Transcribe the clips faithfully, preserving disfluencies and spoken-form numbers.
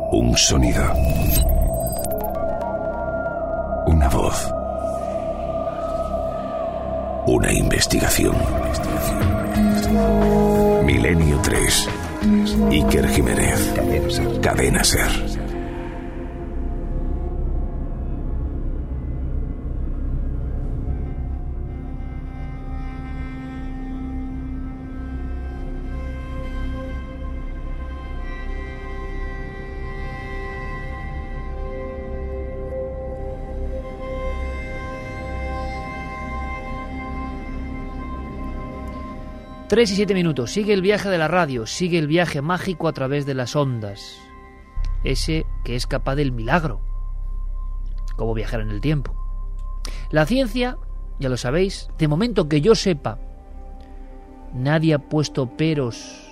Un sonido. Una voz. Una investigación. Milenio tres. Iker Jiménez. Cadena Ser. Tres y siete minutos. Sigue el viaje de la radio, sigue el viaje mágico a través de las ondas. Ese que es capaz del milagro. Como viajar en el tiempo. La ciencia, ya lo sabéis, de momento que yo sepa, nadie ha puesto peros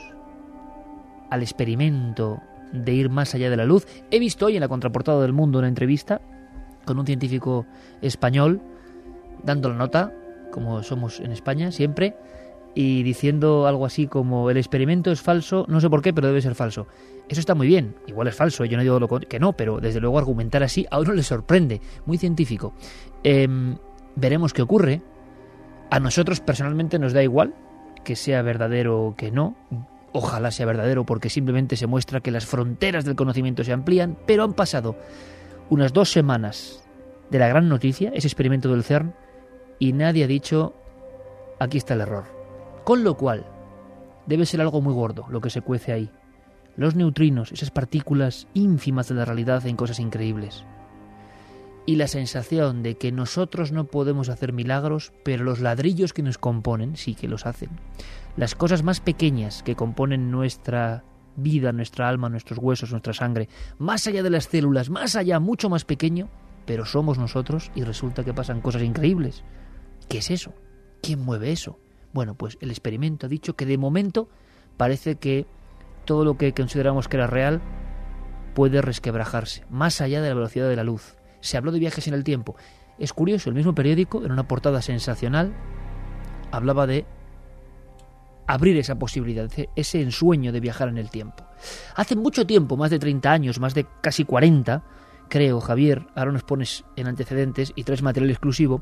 al experimento de ir más allá de la luz. He visto hoy en la contraportada del Mundo una entrevista con un científico español dando la nota, como somos en España siempre, y diciendo algo así como el experimento es falso, no sé por qué, pero debe ser falso. Eso está muy bien, igual es falso, yo no digo lo que no, pero desde luego argumentar así a uno le sorprende, muy científico. Eh, veremos qué ocurre. A nosotros personalmente nos da igual que sea verdadero o que no. Ojalá sea verdadero porque simplemente se muestra que las fronteras del conocimiento se amplían, pero han pasado unas dos semanas de la gran noticia, ese experimento del CERN, y nadie ha dicho aquí está el error. Con lo cual, debe ser algo muy gordo lo que se cuece ahí. Los neutrinos, esas partículas ínfimas de la realidad en cosas increíbles. Y la sensación de que nosotros no podemos hacer milagros, pero los ladrillos que nos componen sí que los hacen. Las cosas más pequeñas que componen nuestra vida, nuestra alma, nuestros huesos, nuestra sangre, más allá de las células, más allá, mucho más pequeño, pero somos nosotros y resulta que pasan cosas increíbles. ¿Qué es eso? ¿Quién mueve eso? Bueno, pues el experimento ha dicho que de momento parece que todo lo que consideramos que era real puede resquebrajarse, más allá de la velocidad de la luz. Se habló de viajes en el tiempo. Es curioso, el mismo periódico, en una portada sensacional, hablaba de abrir esa posibilidad, ese ensueño de viajar en el tiempo. Hace mucho tiempo, más de treinta años, más de casi cuarenta, creo, Javier, ahora nos pones en antecedentes y traes material exclusivo,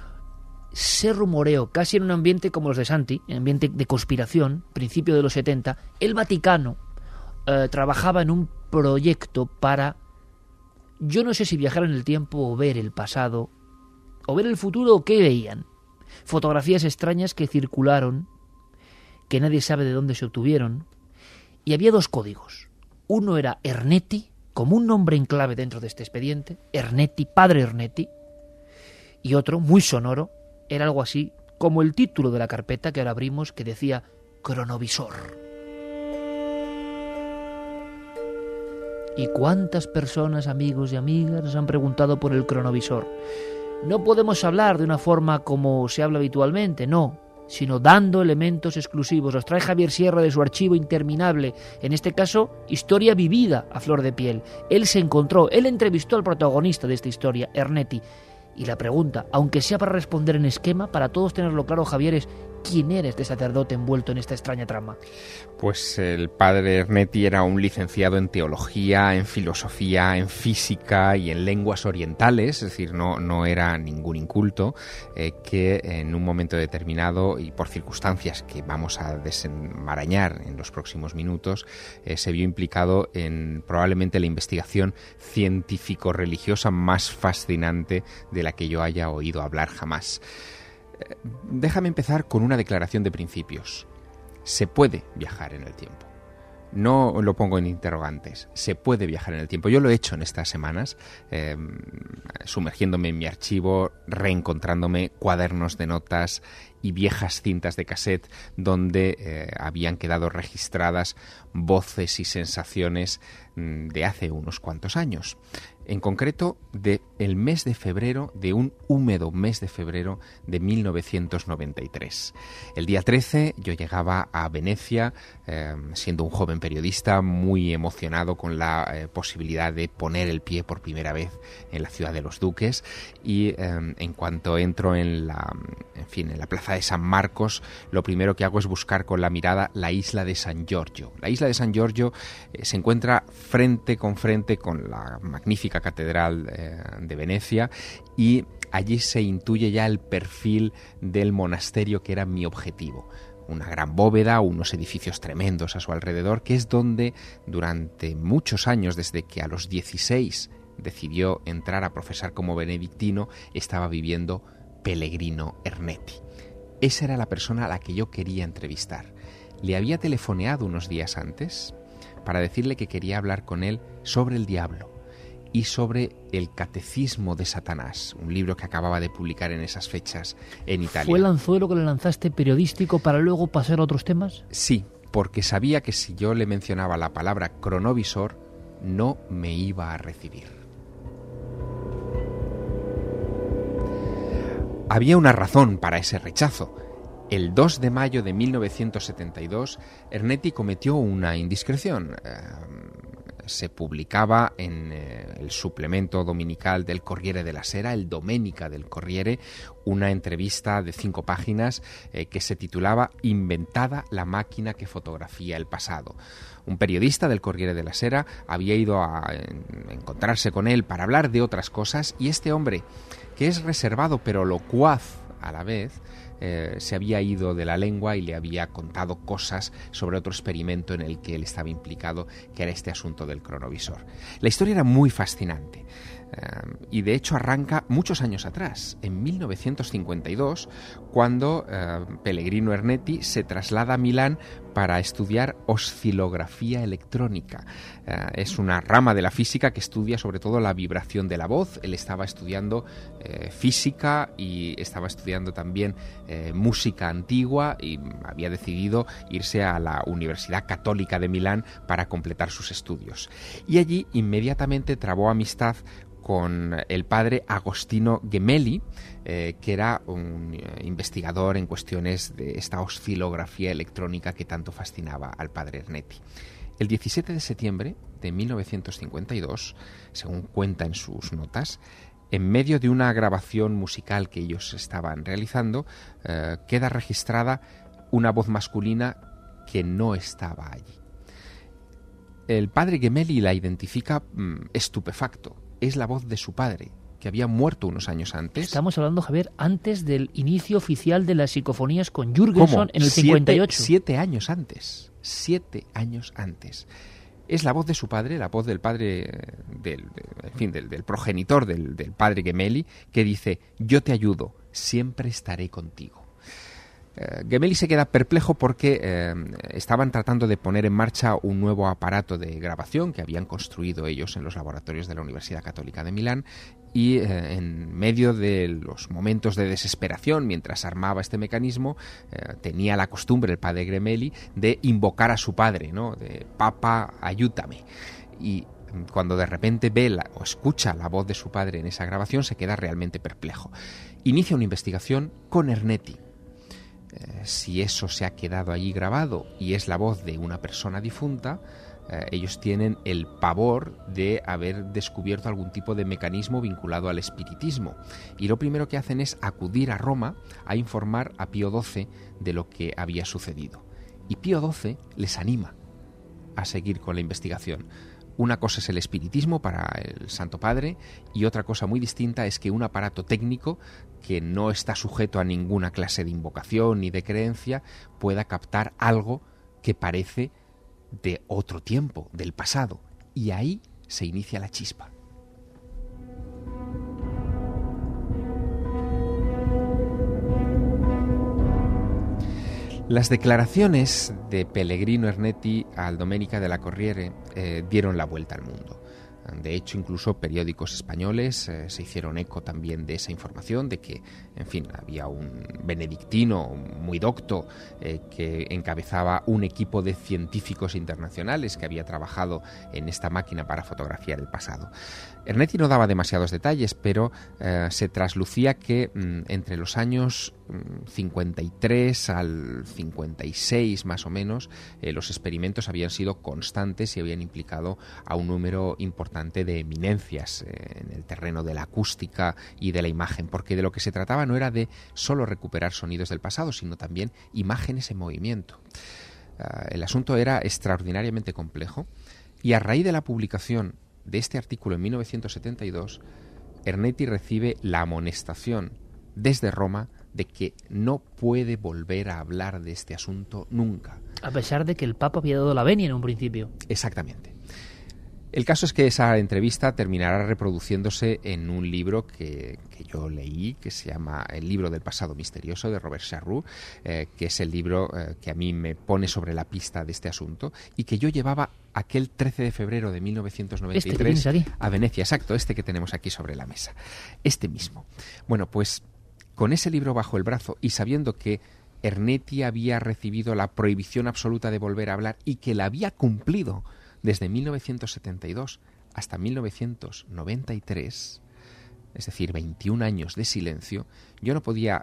se rumoreó, casi en un ambiente como los de Santi, en ambiente de conspiración, principio de los setenta, el Vaticano eh, trabajaba en un proyecto para, yo no sé si viajar en el tiempo o ver el pasado, o ver el futuro, o qué veían. Fotografías extrañas que circularon, que nadie sabe de dónde se obtuvieron, y había dos códigos. Uno era Ernetti, como un nombre en clave dentro de este expediente, Ernetti, padre Ernetti, y otro, muy sonoro, era algo así como el título de la carpeta que ahora abrimos, que decía cronovisor. ¿Y cuántas personas, amigos y amigas, nos han preguntado por el cronovisor? No podemos hablar de una forma como se habla habitualmente, no, sino dando elementos exclusivos. Os trae Javier Sierra de su archivo interminable, en este caso, historia vivida a flor de piel. Él se encontró, él entrevistó al protagonista de esta historia, Ernetti. Y la pregunta, aunque sea para responder en esquema, para todos tenerlo claro, Javier, es ¿quién era este sacerdote envuelto en esta extraña trama? Pues el padre Ernetti era un licenciado en teología, en filosofía, en física y en lenguas orientales, es decir, no, no era ningún inculto, eh, que en un momento determinado y por circunstancias que vamos a desenmarañar en los próximos minutos, eh, se vio implicado en probablemente la investigación científico-religiosa más fascinante de la que yo haya oído hablar jamás. Déjame empezar con una declaración de principios. Se puede viajar en el tiempo. No lo pongo en interrogantes. Se puede viajar en el tiempo. Yo lo he hecho en estas semanas, eh, sumergiéndome en mi archivo, reencontrándome cuadernos de notas y viejas cintas de cassette donde eh, habían quedado registradas voces y sensaciones mm, de hace unos cuantos años. En concreto, de el mes de febrero, de un húmedo mes de febrero de mil novecientos noventa y tres. El día trece yo llegaba a Venecia, eh, siendo un joven periodista muy emocionado con la eh, posibilidad de poner el pie por primera vez en la ciudad de los Duques, y eh, en cuanto entro en la, en fin, en la plaza de San Marcos, lo primero que hago es buscar con la mirada la isla de San Giorgio. La isla de San Giorgio eh, se encuentra frente con frente con la magnífica catedral eh, de Venecia, y allí se intuye ya el perfil del monasterio que era mi objetivo. Una gran bóveda, unos edificios tremendos a su alrededor, que es donde durante muchos años, desde que a los dieciséis decidió entrar a profesar como benedictino, estaba viviendo Pellegrino Ernetti. Esa era la persona a la que yo quería entrevistar. Le había telefoneado unos días antes para decirle que quería hablar con él sobre el diablo y sobre el Catecismo de Satanás, un libro que acababa de publicar en esas fechas en Italia. ¿Fue el anzuelo que le lanzaste periodístico para luego pasar a otros temas? Sí, porque sabía que si yo le mencionaba la palabra cronovisor, no me iba a recibir. Había una razón para ese rechazo. El dos de mayo de mil novecientos setenta y dos, Ernetti cometió una indiscreción. Eh, se publicaba en eh, el suplemento dominical del Corriere della Sera, el Domenica del Corriere, una entrevista de cinco páginas eh, que se titulaba «Inventada la máquina que fotografía el pasado». Un periodista del Corriere della Sera había ido a en, encontrarse con él para hablar de otras cosas, y este hombre, que es reservado pero locuaz a la vez, Eh, se había ido de la lengua y le había contado cosas sobre otro experimento en el que él estaba implicado, que era este asunto del cronovisor. La historia era muy fascinante eh, y de hecho arranca muchos años atrás, en mil novecientos cincuenta y dos, cuando eh, Pellegrino Ernetti se traslada a Milán para estudiar oscilografía electrónica. Eh, es una rama de la física que estudia sobre todo la vibración de la voz. Él estaba estudiando eh, física y estaba estudiando también eh, música antigua, y había decidido irse a la Universidad Católica de Milán para completar sus estudios. Y allí inmediatamente trabó amistad con el padre Agostino Gemelli, eh, que era un eh, investigador en cuestiones de esta oscilografía electrónica que tanto fascinaba al padre Ernetti. El diecisiete de septiembre de mil novecientos cincuenta y dos, según cuenta en sus notas, en medio de una grabación musical que ellos estaban realizando, eh, queda registrada una voz masculina que no estaba allí. El padre Gemelli la identifica mmm, estupefacto. Es la voz de su padre, que había muerto unos años antes. Estamos hablando, Javier, antes del inicio oficial de las psicofonías con Jürgenson. ¿Cómo? En el siete, cincuenta y ocho. Siete años antes. Siete años antes. Es la voz de su padre, la voz del padre, del, en fin, del, del progenitor del, del padre Gemelli, que dice: yo te ayudo, siempre estaré contigo. Uh, Gemelli se queda perplejo porque eh, estaban tratando de poner en marcha un nuevo aparato de grabación que habían construido ellos en los laboratorios de la Universidad Católica de Milán, y eh, en medio de los momentos de desesperación, mientras armaba este mecanismo, eh, tenía la costumbre el padre Gemelli de invocar a su padre, ¿no? De «Papa, ayúdame». Y cuando de repente ve la, o escucha la voz de su padre en esa grabación, se queda realmente perplejo. Inicia una investigación con Ernetti. Eh, si eso se ha quedado allí grabado y es la voz de una persona difunta, eh, ellos tienen el pavor de haber descubierto algún tipo de mecanismo vinculado al espiritismo, y lo primero que hacen es acudir a Roma a informar a Pío doce de lo que había sucedido. Y Pío doce les anima a seguir con la investigación. Una cosa es el espiritismo para el Santo Padre, y otra cosa muy distinta es que un aparato técnico que no está sujeto a ninguna clase de invocación ni de creencia pueda captar algo que parece de otro tiempo, del pasado. Y ahí se inicia la chispa. Las declaraciones de Pellegrino Ernetti al Domenica della Corriere eh, dieron la vuelta al mundo. De hecho, incluso periódicos españoles eh, se hicieron eco también de esa información, de que, en fin, había un benedictino muy docto eh, que encabezaba un equipo de científicos internacionales que había trabajado en esta máquina para fotografiar el pasado. Ernetti no daba demasiados detalles, pero eh, se traslucía que mm, entre los años mm, cincuenta y tres al cincuenta y seis más o menos, eh, los experimentos habían sido constantes y habían implicado a un número importante importante de eminencias eh, en el terreno de la acústica y de la imagen, porque de lo que se trataba no era de solo recuperar sonidos del pasado, sino también imágenes en movimiento. Uh, el asunto era extraordinariamente complejo y a raíz de la publicación de este artículo en mil novecientos setenta y dos, Ernetti recibe la amonestación desde Roma de que no puede volver a hablar de este asunto nunca. A pesar de que el Papa había dado la venia en un principio. Exactamente. El caso es que esa entrevista terminará reproduciéndose en un libro que, que yo leí, que se llama El libro del pasado misterioso, de Robert Charroux, eh, que es el libro eh, que a mí me pone sobre la pista de este asunto y que yo llevaba aquel trece de febrero de mil novecientos noventa y tres este que aquí. a Venecia. Exacto, este que tenemos aquí sobre la mesa. Este mismo. Bueno, pues con ese libro bajo el brazo y sabiendo que Ernetti había recibido la prohibición absoluta de volver a hablar y que la había cumplido desde mil novecientos setenta y dos hasta mil novecientos noventa y tres, es decir, veintiún años de silencio, yo no podía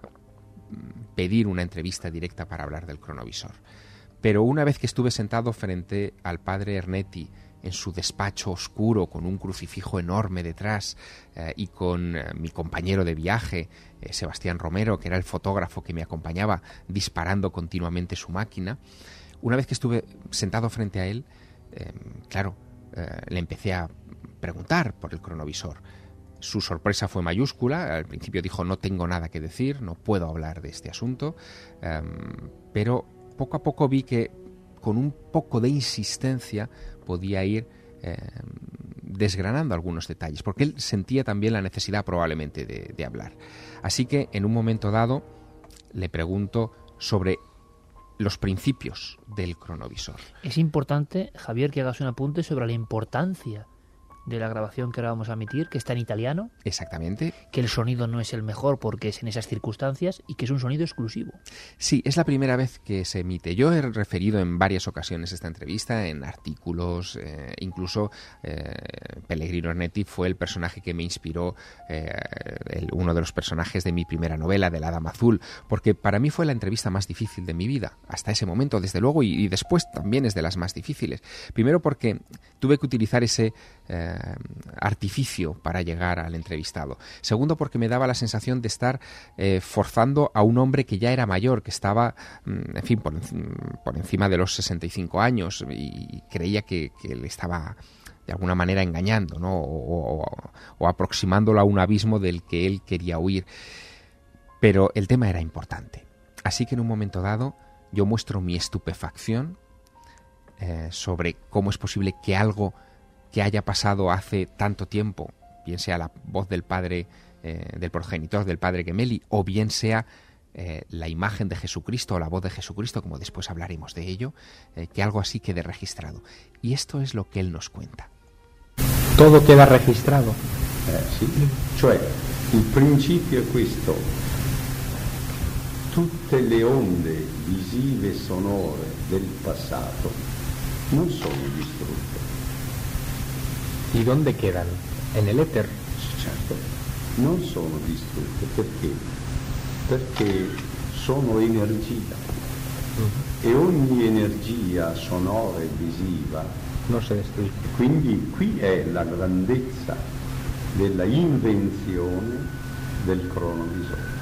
pedir una entrevista directa para hablar del cronovisor. Pero una vez que estuve sentado frente al padre Ernetti en su despacho oscuro con un crucifijo enorme detrás eh, y con eh, mi compañero de viaje, eh, Sebastián Romero, que era el fotógrafo que me acompañaba disparando continuamente su máquina, una vez que estuve sentado frente a él, Eh, claro, eh, le empecé a preguntar por el cronovisor. Su sorpresa fue mayúscula. Al principio dijo: no tengo nada que decir, no puedo hablar de este asunto, eh, pero poco a poco vi que con un poco de insistencia podía ir eh, desgranando algunos detalles, porque él sentía también la necesidad probablemente de, de hablar. Así que en un momento dado le pregunto sobre los principios del cronovisor. Es importante, Javier, que hagas un apunte sobre la importancia de la grabación que ahora vamos a emitir, que está en italiano. Exactamente. Que el sonido no es el mejor porque es en esas circunstancias y que es un sonido exclusivo. Sí, es la primera vez que se emite. Yo he referido en varias ocasiones esta entrevista, en artículos, eh, incluso eh, Pellegrino Ernetti fue el personaje que me inspiró, eh, el, uno de los personajes de mi primera novela, de La Dama Azul, porque para mí fue la entrevista más difícil de mi vida, hasta ese momento, desde luego, y, y después también es de las más difíciles. Primero porque tuve que utilizar ese eh, artificio para llegar al entrevistado. Segundo, porque me daba la sensación de estar eh, forzando a un hombre que ya era mayor, que estaba, en fin, por, por encima de los sesenta y cinco años, y creía que, que le estaba de alguna manera engañando, ¿no? O, o, o aproximándolo a un abismo del que él quería huir. Pero el tema era importante. Así que en un momento dado yo muestro mi estupefacción eh, sobre cómo es posible que algo que haya pasado hace tanto tiempo, bien sea la voz del padre, eh, del progenitor del padre Gemelli, o bien sea eh, la imagen de Jesucristo o la voz de Jesucristo, como después hablaremos de ello, eh, que algo así quede registrado. Y esto es lo que él nos cuenta. Todo queda registrado. Eh, sì. Cioè, il principio è questo. Tutte le onde visive e sonore del passato non sono distrutte. ¿Y dónde quedan? En el éter. Certo, non sono distrutte. Perché? Perché sono energia. Uh-huh. E ogni energia sonora e visiva non si distrugge. Quindi qui è la grandezza della invenzione del cronovisore.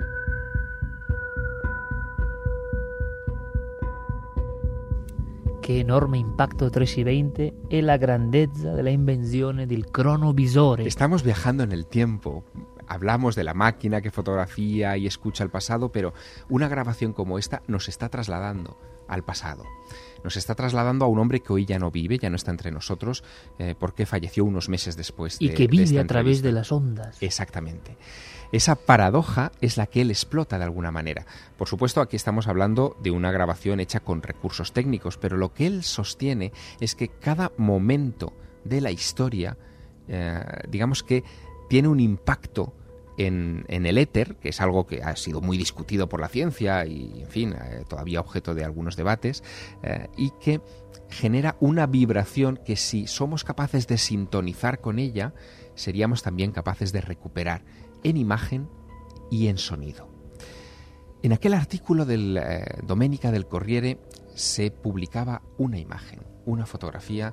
Che enorme impacto tres y veinte e la grandezza della invenzione del cronovisore. Estamos viajando en el tiempo. Hablamos de la máquina que fotografía y escucha el pasado, pero una grabación como esta nos está trasladando al pasado. Nos está trasladando a un hombre que hoy ya no vive, ya no está entre nosotros, eh, porque falleció unos meses después de, y que vive de esta a través entrevista. de las ondas. Exactamente. Esa paradoja es la que él explota de alguna manera. Por supuesto, aquí estamos hablando de una grabación hecha con recursos técnicos, pero lo que él sostiene es que cada momento de la historia, eh, digamos que tiene un impacto en, en el éter, que es algo que ha sido muy discutido por la ciencia y, en fin, eh, todavía objeto de algunos debates, eh, y que genera una vibración que, si somos capaces de sintonizar con ella, seríamos también capaces de recuperar en imagen y en sonido. En aquel artículo del eh, Domenica del Corriere se publicaba una imagen, una fotografía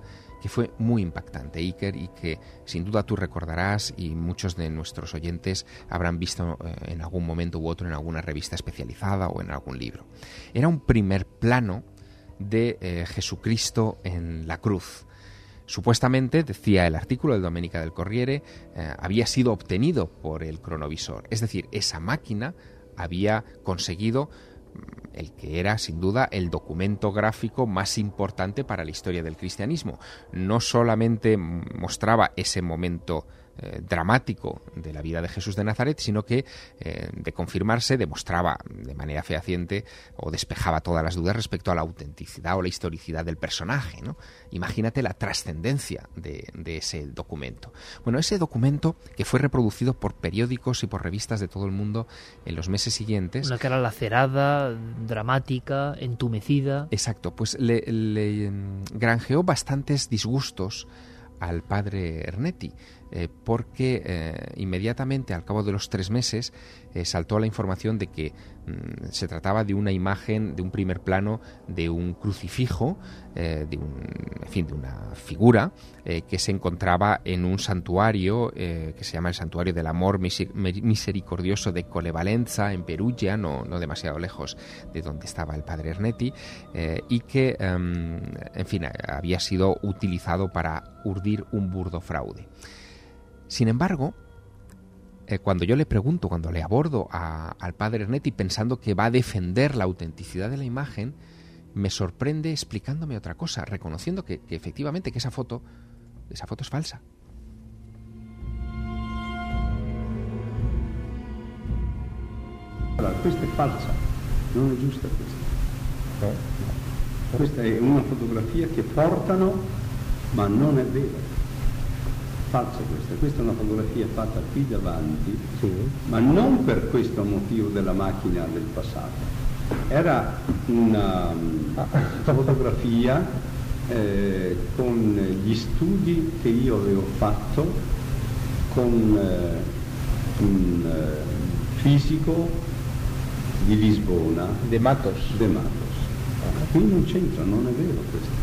que fue muy impactante, Iker, y que sin duda tú recordarás y muchos de nuestros oyentes habrán visto eh, en algún momento u otro en alguna revista especializada o en algún libro. Era un primer plano de eh, Jesucristo en la cruz. Supuestamente, decía el artículo del Domenica del Corriere, eh, había sido obtenido por el cronovisor. Es decir, esa máquina había conseguido el que era, sin duda, el documento gráfico más importante para la historia del cristianismo. No solamente mostraba ese momento eh, dramático de la vida de Jesús de Nazaret, sino que, eh, de confirmarse, demostraba de manera fehaciente o despejaba todas las dudas respecto a la autenticidad o la historicidad del personaje, ¿no? Imagínate la trascendencia de, de ese documento. Bueno, ese documento, que fue reproducido por periódicos y por revistas de todo el mundo en los meses siguientes. Una cara lacerada, dramática, entumecida. Exacto, pues le, le granjeó bastantes disgustos al padre Ernetti, eh, porque eh, inmediatamente al cabo de los tres meses eh, saltó la información de que mm, se trataba de una imagen, de un primer plano de un crucifijo, eh, de un, en fin, de una figura eh, que se encontraba en un santuario eh, que se llama el Santuario del Amor Misericordioso de Colevalenza, en Perugia, no, no demasiado lejos de donde estaba el padre Ernetti, eh, y que, eh, en fin, había sido utilizado para urdir un burdo fraude. Sin embargo, eh, cuando yo le pregunto, cuando le abordo a, al padre Ernetti pensando que va a defender la autenticidad de la imagen, me sorprende explicándome otra cosa, reconociendo que, que efectivamente que esa foto, esa foto es falsa. Allora, questa è falsa, non è giusta questa. No. Questa è una fotografia che portano, ma non è vera. Falsa questa, questa è una fotografia fatta qui davanti, sì, ma non per questo motivo della macchina del passato. Era una fotografia eh, con gli studi che io avevo fatto con eh, un eh, fisico di Lisbona, De Matos. De Matos. Ah, qui non c'entra, non è vero questo.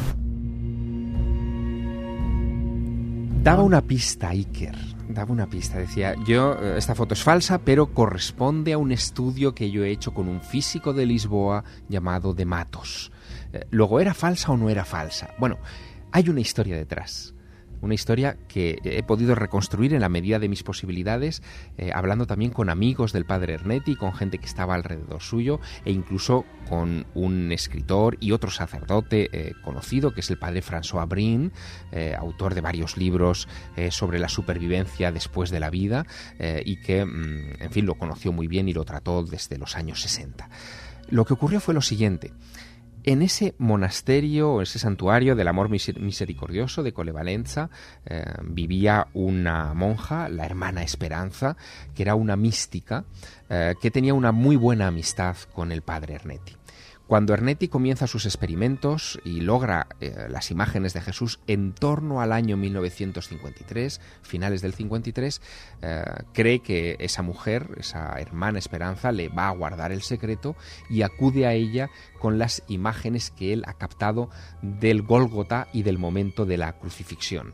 Daba una pista, Iker, daba una pista. Decía, yo, esta foto es falsa, pero corresponde a un estudio que yo he hecho con un físico de Lisboa llamado De Matos. Eh, luego, ¿era falsa o no era falsa? Bueno, hay una historia detrás. Una historia que he podido reconstruir en la medida de mis posibilidades, eh, hablando también con amigos del padre Ernetti, con gente que estaba alrededor suyo, e incluso con un escritor y otro sacerdote eh, conocido, que es el padre François Brin, eh, autor de varios libros eh, sobre la supervivencia después de la vida, eh, y que, mm, en fin, lo conoció muy bien y lo trató desde los años sesenta. Lo que ocurrió fue lo siguiente. En ese monasterio, ese santuario del amor misericordioso de Colevalenza, eh, vivía una monja, la hermana Esperanza, que era una mística, eh, que tenía una muy buena amistad con el padre Ernetti. Cuando Ernetti comienza sus experimentos y logra eh, las imágenes de Jesús en torno al año mil novecientos cincuenta y tres, finales del cincuenta y tres, eh, cree que esa mujer, esa hermana Esperanza, le va a guardar el secreto y acude a ella con las imágenes que él ha captado del Gólgota y del momento de la crucifixión.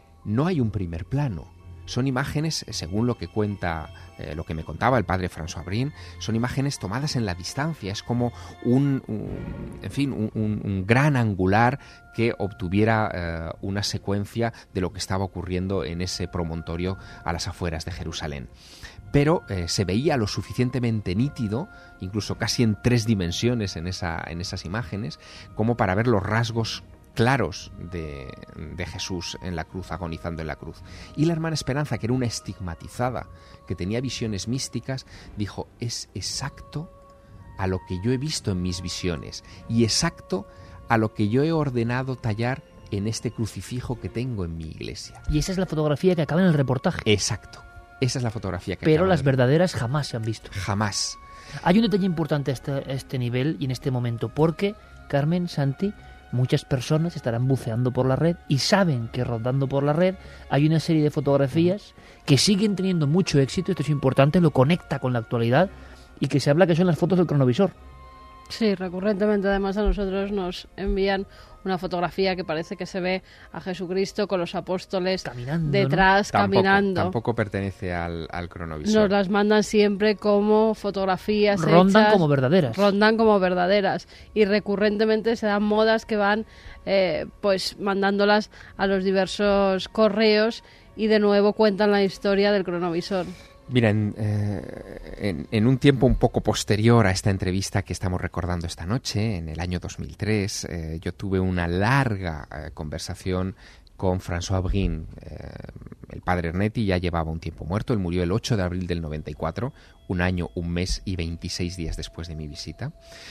No hay un primer plano. Son imágenes, según lo que cuenta, eh, lo que me contaba el padre François Brin, son imágenes tomadas en la distancia. Es como un, un en fin, un, un, un gran angular que obtuviera eh, una secuencia de lo que estaba ocurriendo en ese promontorio a las afueras de Jerusalén. Pero eh, se veía lo suficientemente nítido, incluso casi en tres dimensiones en, esa, en esas imágenes, como para ver los rasgos claros de, de Jesús en la cruz, agonizando en la cruz. Y la hermana Esperanza, que era una estigmatizada, que tenía visiones místicas, dijo, es exacto a lo que yo he visto en mis visiones y exacto a lo que yo he ordenado tallar en este crucifijo que tengo en mi iglesia. Y esa es la fotografía que acaba en el reportaje. Exacto, esa es la fotografía que Pero acaba las en el... verdaderas jamás se han visto. Jamás. Hay un detalle importante a este, a este nivel y en este momento, porque, Carmen, Santi, muchas personas estarán buceando por la red y saben que rodando por la red hay una serie de fotografías que siguen teniendo mucho éxito, esto es importante, lo conecta con la actualidad, y que se habla que son las fotos del cronovisor. Sí, recurrentemente además a nosotros nos envían una fotografía que parece que se ve a Jesucristo con los apóstoles caminando, detrás, ¿no? caminando. Tampoco, tampoco pertenece al, al cronovisor. Nos las mandan siempre como fotografías Rondan hechas, como verdaderas. Rondan como verdaderas. Y recurrentemente se dan modas que van eh, pues mandándolas a los diversos correos y de nuevo cuentan la historia del cronovisor. Mira, en, eh, en, en un tiempo un poco posterior a esta entrevista que estamos recordando esta noche, en el año dos mil tres, eh, yo tuve una larga eh, conversación con François Brin. Eh, el padre Ernetti ya llevaba un tiempo muerto, él murió el ocho de abril del noventa y cuatro, un año, un mes y veintiséis días después de mi visita.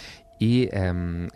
Y eh,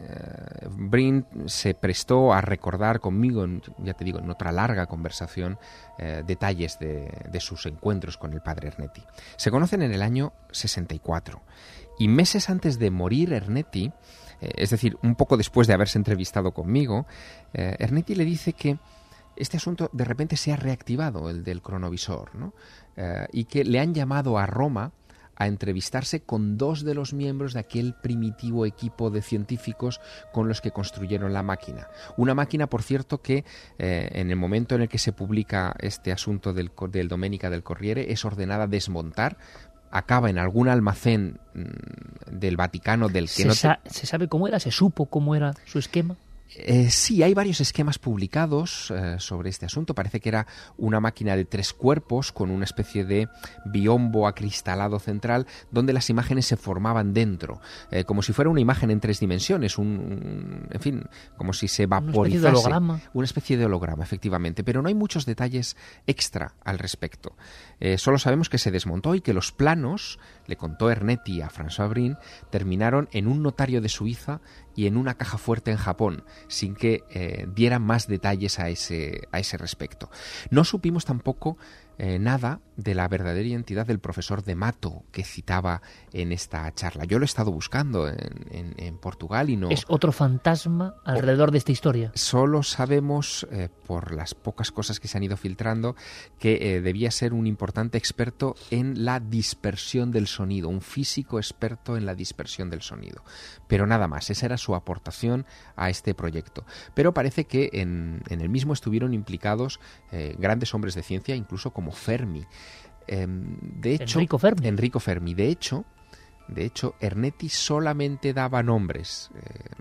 Brin se prestó a recordar conmigo, ya te digo, en otra larga conversación, eh, detalles de, de sus encuentros con el padre Ernetti. Se conocen en el año sesenta y cuatro y meses antes de morir Ernetti, eh, es decir, un poco después de haberse entrevistado conmigo, eh, Ernetti le dice que este asunto de repente se ha reactivado, el del cronovisor, ¿no? Eh, y que le han llamado a Roma a entrevistarse con dos de los miembros de aquel primitivo equipo de científicos con los que construyeron la máquina. Una máquina, por cierto, que eh, en el momento en el que se publica este asunto del, del Domenica del Corriere es ordenada desmontar, acaba en algún almacén mmm, del Vaticano del que ¿Se, no... sa ¿Se sabe cómo era? ¿Se supo cómo era su esquema? Eh, sí, hay varios esquemas publicados eh, sobre este asunto. Parece que era una máquina de tres cuerpos con una especie de biombo acristalado central donde las imágenes se formaban dentro, eh, como si fuera una imagen en tres dimensiones, un, un, en fin, como si se vaporizase. Una especie de holograma. Una especie de holograma, efectivamente, pero no hay muchos detalles extra al respecto. Eh, solo sabemos que se desmontó y que los planos, le contó Ernetti a François Brin, terminaron en un notario de Suiza y en una caja fuerte en Japón, sin que eh, dieran más detalles a ese, a ese respecto. No supimos tampoco eh, nada de la verdadera identidad del profesor de Mato que citaba en esta charla. Yo lo he estado buscando en, en, en Portugal y no... Es otro fantasma alrededor de esta historia. Solo sabemos, eh, por las pocas cosas que se han ido filtrando, que eh, debía ser un importante experto en la dispersión del sonido, un físico experto en la dispersión del sonido. Pero nada más, esa era su aportación a este proyecto. Pero parece que en, en el mismo estuvieron implicados eh, grandes hombres de ciencia, incluso como Fermi. Eh, de hecho, Enrico Fermi. Enrico Fermi. De hecho, de hecho, Ernetti solamente daba nombres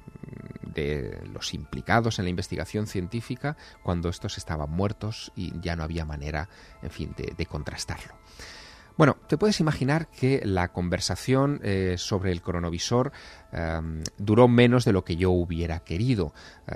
eh, de los implicados en la investigación científica cuando estos estaban muertos y ya no había manera, en fin, de, de contrastarlo. Bueno, te puedes imaginar que la conversación eh, sobre el cronovisor eh, duró menos de lo que yo hubiera querido.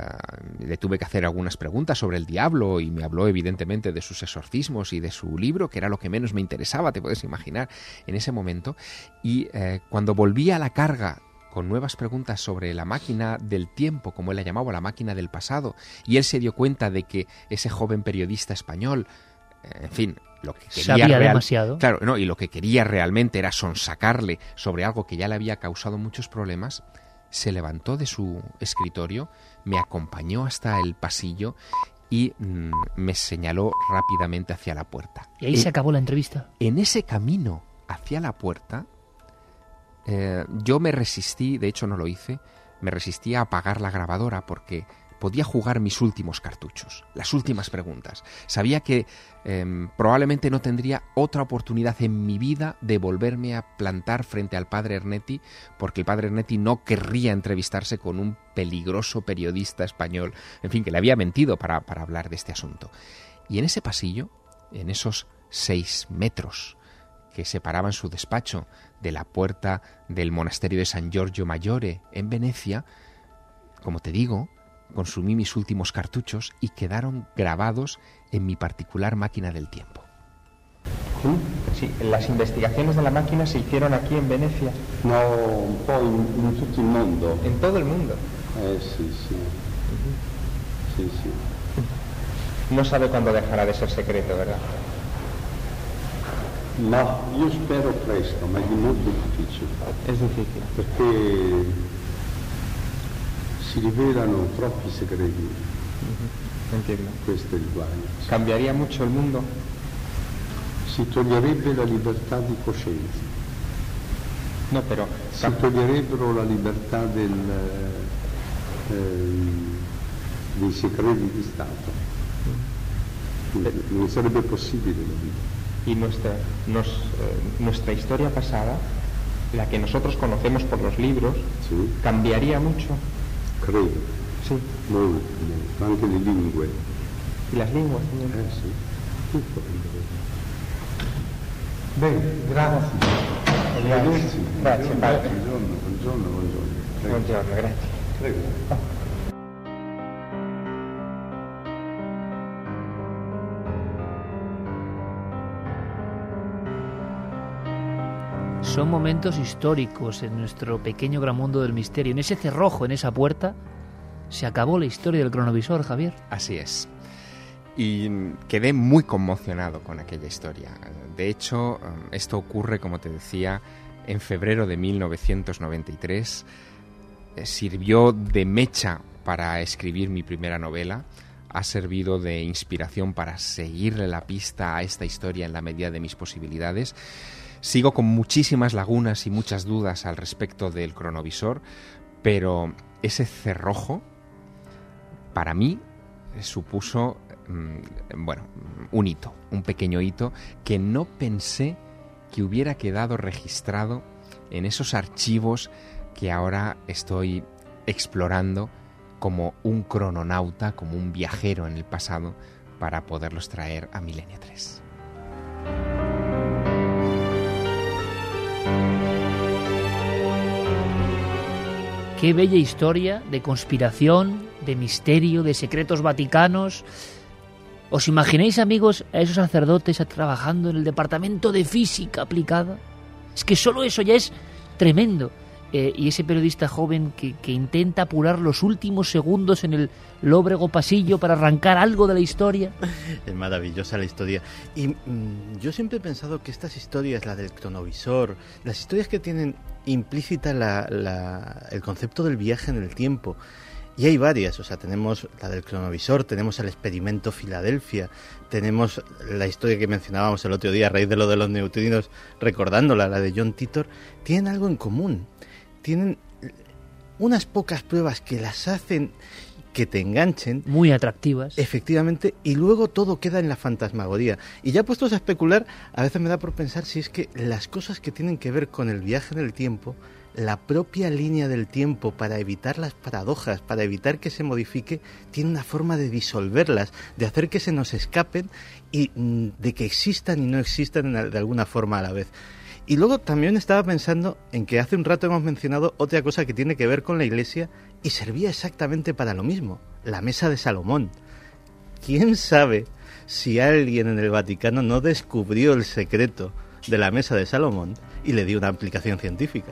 Eh, le tuve que hacer algunas preguntas sobre el diablo y me habló evidentemente de sus exorcismos y de su libro, que era lo que menos me interesaba, te puedes imaginar, en ese momento. Y eh, cuando volví a la carga con nuevas preguntas sobre la máquina del tiempo, como él la llamaba, la máquina del pasado, y él se dio cuenta de que ese joven periodista español, en fin, lo que quería sabía real, demasiado. Claro, no, y lo que quería realmente era sonsacarle sobre algo que ya le había causado muchos problemas, se levantó de su escritorio, me acompañó hasta el pasillo y mmm, me señaló rápidamente hacia la puerta. Y ahí en, se acabó la entrevista. En ese camino hacia la puerta, eh, yo me resistí, de hecho no lo hice, me resistí a apagar la grabadora porque podía jugar mis últimos cartuchos, las últimas preguntas. Sabía que eh, probablemente no tendría otra oportunidad en mi vida de volverme a plantar frente al padre Ernetti, porque el padre Ernetti no querría entrevistarse con un peligroso periodista español, en fin, que le había mentido para, para hablar de este asunto. Y en ese pasillo, en esos seis metros que separaban su despacho de la puerta del monasterio de San Giorgio Maggiore en Venecia, como te digo, consumí mis últimos cartuchos y quedaron grabados en mi particular máquina del tiempo. Sí, las investigaciones de la máquina se hicieron aquí en Venecia. No, un po' in, in tutto il mondo. En todo el mundo. Eh sì, sì. Uh-huh. Sì, sì. No sabe cuándo dejará de ser secreto, ¿verdad? Ma io spero presto, ma è molto difficile. Es difícil. Perché si rivelano troppi segreti. Uh-huh. Entiendo. Questo è il guaio. ¿Cambiaría mucho el mundo? Si toglierebbe la libertà di coscienza. No, pero si toglierebbero la libertà del, eh, dei segreti di Stato, non sarebbe possibile la vita. Y nuestra, nos, eh, nuestra historia pasada, la que nosotros conocemos por los libros, Sì, cambiaría mucho. credo, Sí. molto, molto, anche le lingue. Y las lenguas también. Eh sì, tutto cambierebbe. Bene, grazie. Arrivederci. Grazie, padre. Buongiorno, buongiorno, buongiorno. Prego. Buongiorno, grazie. Prego. Son momentos históricos en nuestro pequeño gran mundo del misterio. En ese cerrojo, en esa puerta, se acabó la historia del cronovisor, Javier. Así es. Y quedé muy conmocionado con aquella historia. De hecho, esto ocurre, como te decía, en febrero de mil novecientos noventa y tres. Sirvió de mecha para escribir mi primera novela. Ha servido de inspiración para seguirle la pista a esta historia en la medida de mis posibilidades. Sigo con muchísimas lagunas y muchas dudas al respecto del cronovisor, pero ese cerrojo, para mí, supuso, mmm, bueno, un hito, un pequeño hito que no pensé que hubiera quedado registrado en esos archivos que ahora estoy explorando como un crononauta, como un viajero en el pasado, para poderlos traer a Milenio tres. Qué bella historia de conspiración, de misterio, de secretos vaticanos. ¿Os imagináis, amigos, a esos sacerdotes trabajando en el departamento de física aplicada? Es que solo eso ya es tremendo. Eh, y ese periodista joven que, que intenta apurar los últimos segundos en el lóbrego pasillo para arrancar algo de la historia. Es maravillosa la historia. Y mmm, yo siempre he pensado que estas historias, la del cronovisor, las historias que tienen implícita la, la, el concepto del viaje en el tiempo, y hay varias, o sea, tenemos la del cronovisor, tenemos el experimento Filadelfia, tenemos la historia que mencionábamos el otro día a raíz de lo de los neutrinos, recordándola, la de John Titor, tienen algo en común. Tienen unas pocas pruebas que las hacen que te enganchen. Muy atractivas. Efectivamente, y luego todo queda en la fantasmagoría. Y ya puestos a especular, a veces me da por pensar si es que las cosas que tienen que ver con el viaje en el tiempo, la propia línea del tiempo, para evitar las paradojas, para evitar que se modifique, tiene una forma de disolverlas, de hacer que se nos escapen y mm, de que existan y no existan de alguna forma a la vez. Y luego también estaba pensando en que hace un rato hemos mencionado otra cosa que tiene que ver con la Iglesia y servía exactamente para lo mismo, la mesa de Salomón. ¿Quién sabe si alguien en el Vaticano no descubrió el secreto de la mesa de Salomón y le dio una aplicación científica?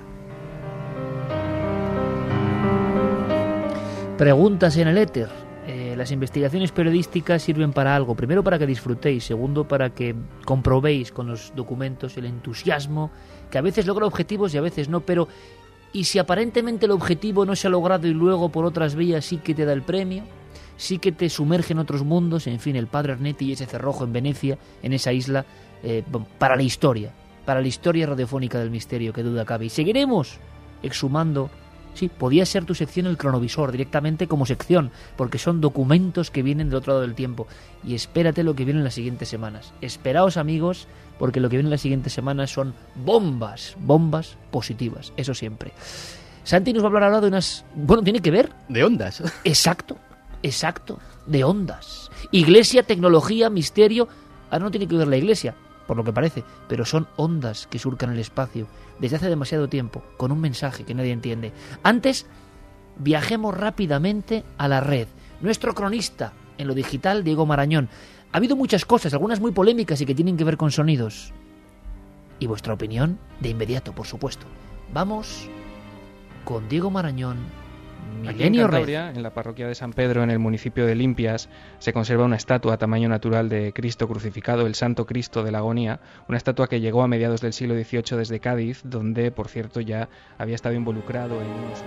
Preguntas en el éter. Eh, las investigaciones periodísticas sirven para algo. Primero, para que disfrutéis. Segundo, para que comprobéis con los documentos el entusiasmo, que a veces logra objetivos y a veces no, pero ¿y si aparentemente el objetivo no se ha logrado y luego por otras vías sí que te da el premio? Sí que te sumerge en otros mundos. En fin, el padre Arnetti y ese cerrojo en Venecia, en esa isla, eh, para la historia, para la historia radiofónica del misterio, que duda cabe. Y seguiremos exhumando. Sí, podía ser tu sección el cronovisor, directamente como sección, porque son documentos que vienen del otro lado del tiempo. Y espérate lo que viene en las siguientes semanas. Esperaos, amigos, porque lo que viene en las siguientes semanas son bombas, bombas positivas, eso siempre. Santi nos va a hablar ahora de unas... Bueno, tiene que ver... De ondas. Exacto, exacto, de ondas. Iglesia, tecnología, misterio... Ahora no tiene que ver la iglesia, por lo que parece, pero son ondas que surcan el espacio desde hace demasiado tiempo, con un mensaje que nadie entiende. Antes, viajemos rápidamente a la red. Nuestro cronista en lo digital, Diego Marañón. Ha habido muchas cosas, algunas muy polémicas y que tienen que ver con sonidos. Y vuestra opinión, de inmediato, por supuesto. Vamos con Diego Marañón. Aquí en Cantabria, en la parroquia de San Pedro, en el municipio de Limpias, se conserva una estatua a tamaño natural de Cristo crucificado, el Santo Cristo de la Agonía, una estatua que llegó a mediados del siglo dieciocho desde Cádiz, donde, por cierto, ya había estado involucrado en unos...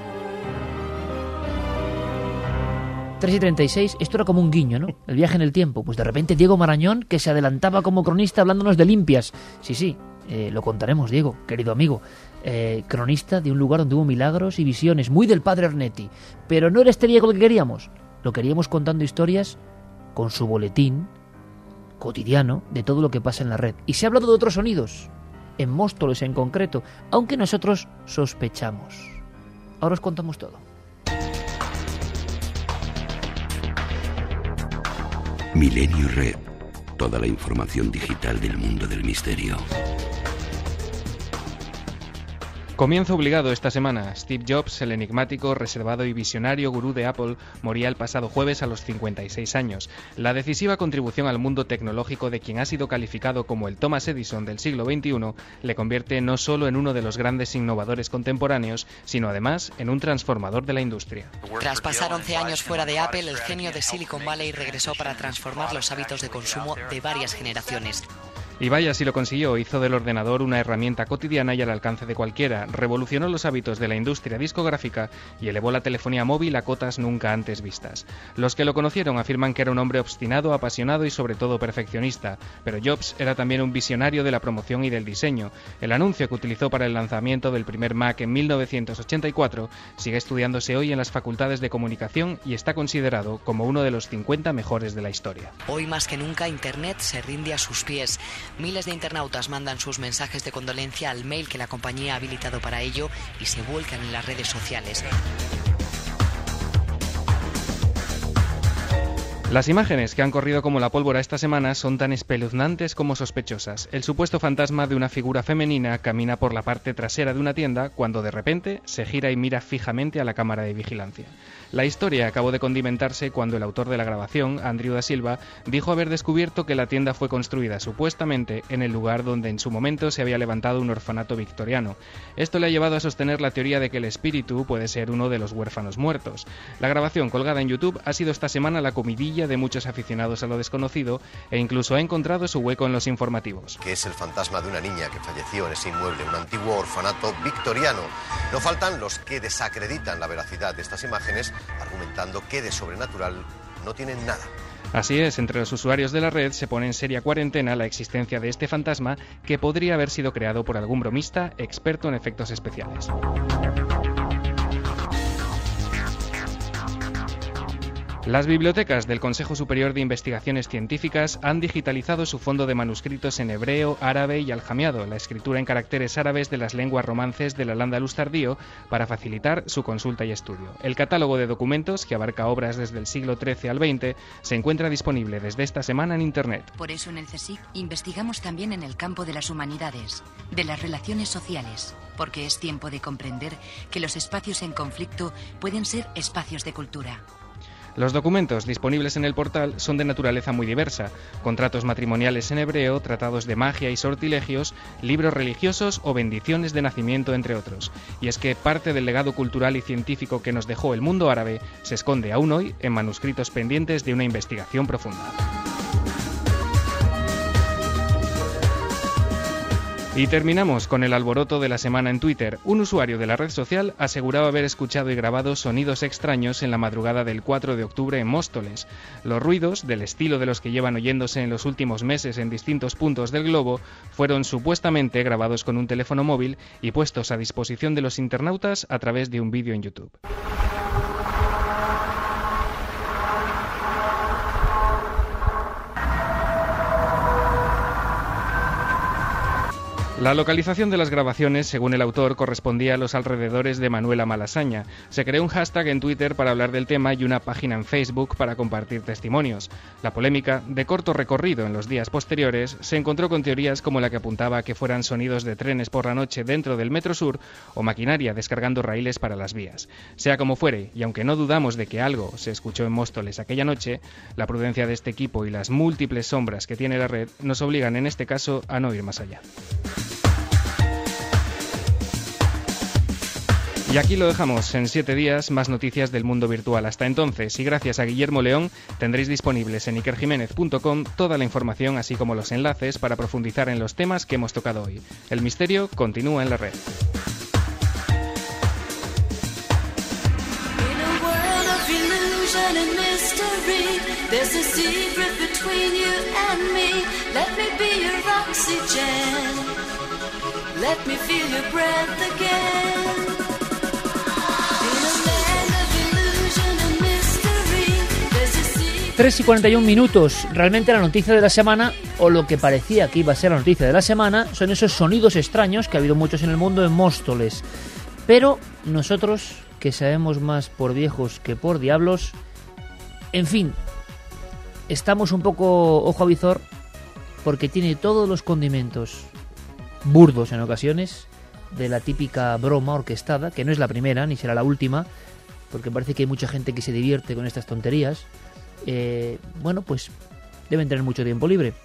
tres y treinta y seis, esto era como un guiño, ¿no? El viaje en el tiempo. Pues de repente Diego Marañón, que se adelantaba como cronista hablándonos de Limpias. Sí, sí, eh, lo contaremos, Diego, querido amigo, eh, cronista de un lugar donde hubo milagros y visiones, muy del padre Ernetti, pero no era este Diego el que queríamos, lo queríamos contando historias con su boletín cotidiano de todo lo que pasa en la red. Y se ha hablado de otros sonidos, en Móstoles en concreto, aunque nosotros sospechamos. Ahora os contamos todo. Milenio Red. Toda la información digital del mundo del misterio. Comienzo obligado esta semana. Steve Jobs, el enigmático, reservado y visionario gurú de Apple, moría el pasado jueves a los cincuenta y seis años. La decisiva contribución al mundo tecnológico de quien ha sido calificado como el Thomas Edison del siglo veintiuno le convierte no solo en uno de los grandes innovadores contemporáneos, sino además en un transformador de la industria. Tras pasar once años fuera de Apple, el genio de Silicon Valley regresó para transformar los hábitos de consumo de varias generaciones. Y vaya si lo consiguió, hizo del ordenador una herramienta cotidiana y al alcance de cualquiera, revolucionó los hábitos de la industria discográfica y elevó la telefonía móvil a cotas nunca antes vistas. Los que lo conocieron afirman que era un hombre obstinado, apasionado y sobre todo perfeccionista, pero Jobs era también un visionario de la promoción y del diseño. El anuncio que utilizó para el lanzamiento del primer Mac en mil novecientos ochenta y cuatro sigue estudiándose hoy en las facultades de comunicación y está considerado como uno de los cincuenta mejores de la historia. Hoy más que nunca Internet se rinde a sus pies. Miles de internautas mandan sus mensajes de condolencia al mail que la compañía ha habilitado para ello y se vuelcan en las redes sociales. Las imágenes que han corrido como la pólvora esta semana son tan espeluznantes como sospechosas. El supuesto fantasma de una figura femenina camina por la parte trasera de una tienda cuando de repente se gira y mira fijamente a la cámara de vigilancia. La historia acabó de condimentarse cuando el autor de la grabación, Andrew da Silva, dijo haber descubierto que la tienda fue construida supuestamente en el lugar donde en su momento se había levantado un orfanato victoriano. Esto le ha llevado a sostener la teoría de que el espíritu puede ser uno de los huérfanos muertos. La grabación colgada en YouTube ha sido esta semana la comidilla de muchos aficionados a lo desconocido e incluso ha encontrado su hueco en los informativos. Que es el fantasma de una niña que falleció en ese inmueble, un antiguo orfanato victoriano. No faltan los que desacreditan la veracidad de estas imágenes, argumentando que de sobrenatural no tienen nada. Así es, entre los usuarios de la red se pone en seria cuarentena la existencia de este fantasma que podría haber sido creado por algún bromista experto en efectos especiales. Las bibliotecas del Consejo Superior de Investigaciones Científicas han digitalizado su fondo de manuscritos en hebreo, árabe y aljamiado, la escritura en caracteres árabes de las lenguas romances del Al-Ándalus tardío, para facilitar su consulta y estudio. El catálogo de documentos, que abarca obras desde el siglo trece al veinte, se encuentra disponible desde esta semana en Internet. Por eso en el CSIC investigamos también en el campo de las humanidades, de las relaciones sociales, porque es tiempo de comprender que los espacios en conflicto pueden ser espacios de cultura. Los documentos disponibles en el portal son de naturaleza muy diversa: contratos matrimoniales en hebreo, tratados de magia y sortilegios, libros religiosos o bendiciones de nacimiento, entre otros. Y es que parte del legado cultural y científico que nos dejó el mundo árabe se esconde aún hoy en manuscritos pendientes de una investigación profunda. Y terminamos con el alboroto de la semana en Twitter. Un usuario de la red social aseguraba haber escuchado y grabado sonidos extraños en la madrugada del cuatro de octubre en Móstoles. Los ruidos, del estilo de los que llevan oyéndose en los últimos meses en distintos puntos del globo, fueron supuestamente grabados con un teléfono móvil y puestos a disposición de los internautas a través de un vídeo en YouTube. La localización de las grabaciones, según el autor, correspondía a los alrededores de Manuela Malasaña. Se creó un hashtag en Twitter para hablar del tema y una página en Facebook para compartir testimonios. La polémica, de corto recorrido en los días posteriores, se encontró con teorías como la que apuntaba a que fueran sonidos de trenes por la noche dentro del Metro Sur o maquinaria descargando raíles para las vías. Sea como fuere, y aunque no dudamos de que algo se escuchó en Móstoles aquella noche, la prudencia de este equipo y las múltiples sombras que tiene la red nos obligan en este caso a no ir más allá. Y aquí lo dejamos. En siete días, más noticias del mundo virtual. Hasta entonces, y gracias a Guillermo León, tendréis disponibles en iker jiménez punto com toda la información, así como los enlaces para profundizar en los temas que hemos tocado hoy. El misterio continúa en la red. Let me feel your breath again. In a land of illusion and mystery, there's a sea. tres y cuarenta y un minutos. Realmente la noticia de la semana, o lo que parecía que iba a ser la noticia de la semana, son esos sonidos extraños que ha habido muchos en el mundo en Móstoles. Pero nosotros, que sabemos más por viejos que por diablos, en fin, estamos un poco ojo a visor porque tiene todos los condimentos burdos en ocasiones de la típica broma orquestada, que no es la primera ni será la última, porque parece que hay mucha gente que se divierte con estas tonterías. Eh, bueno, pues deben tener mucho tiempo libre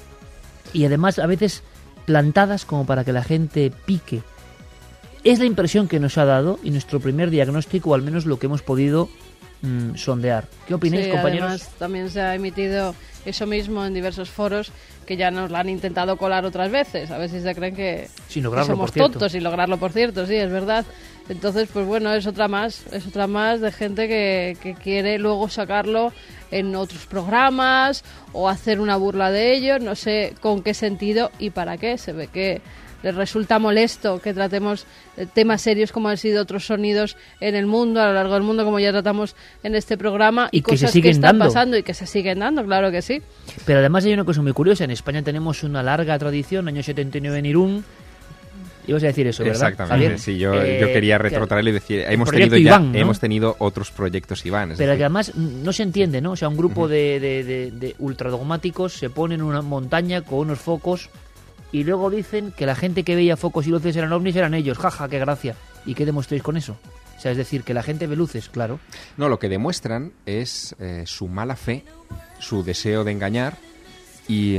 y además a veces plantadas como para que la gente pique. Es la impresión que nos ha dado y nuestro primer diagnóstico, o al menos lo que hemos podido mmm, sondear. ¿Qué opináis, sí, compañeros? Además, también se ha emitido eso mismo en diversos foros que ya nos lo han intentado colar otras veces. A ver si se creen que, sin que lograrlo, somos por cierto. tontos, sin lograrlo, por cierto, sí, es verdad. Entonces, pues bueno, es otra más, es otra más de gente que, que quiere luego sacarlo en otros programas o hacer una burla de ellos, no sé con qué sentido y para qué. Se ve que les resulta molesto que tratemos temas serios como han sido otros sonidos en el mundo, a lo largo del mundo, como ya tratamos en este programa, y, y que cosas se siguen que están dando. pasando y que se siguen dando, claro que sí. Pero además hay una cosa muy curiosa, en España tenemos una larga tradición, año setenta y nueve en Irún. Ibas a decir eso, ¿verdad? Exactamente, Javier? sí, yo, eh, yo quería retrotraerlo y decir, hemos proyecto tenido ya, Iván, ¿no? hemos tenido otros proyectos Iván. Pero que además no se entiende, ¿no? O sea, un grupo uh-huh. de, de, de, de ultradogmáticos se pone en una montaña con unos focos y luego dicen que la gente que veía focos y luces eran ovnis, eran ellos. Jaja, qué gracia. ¿Y qué demostráis con eso? O sea, es decir, que la gente ve luces, claro. No, lo que demuestran es eh, su mala fe, su deseo de engañar y,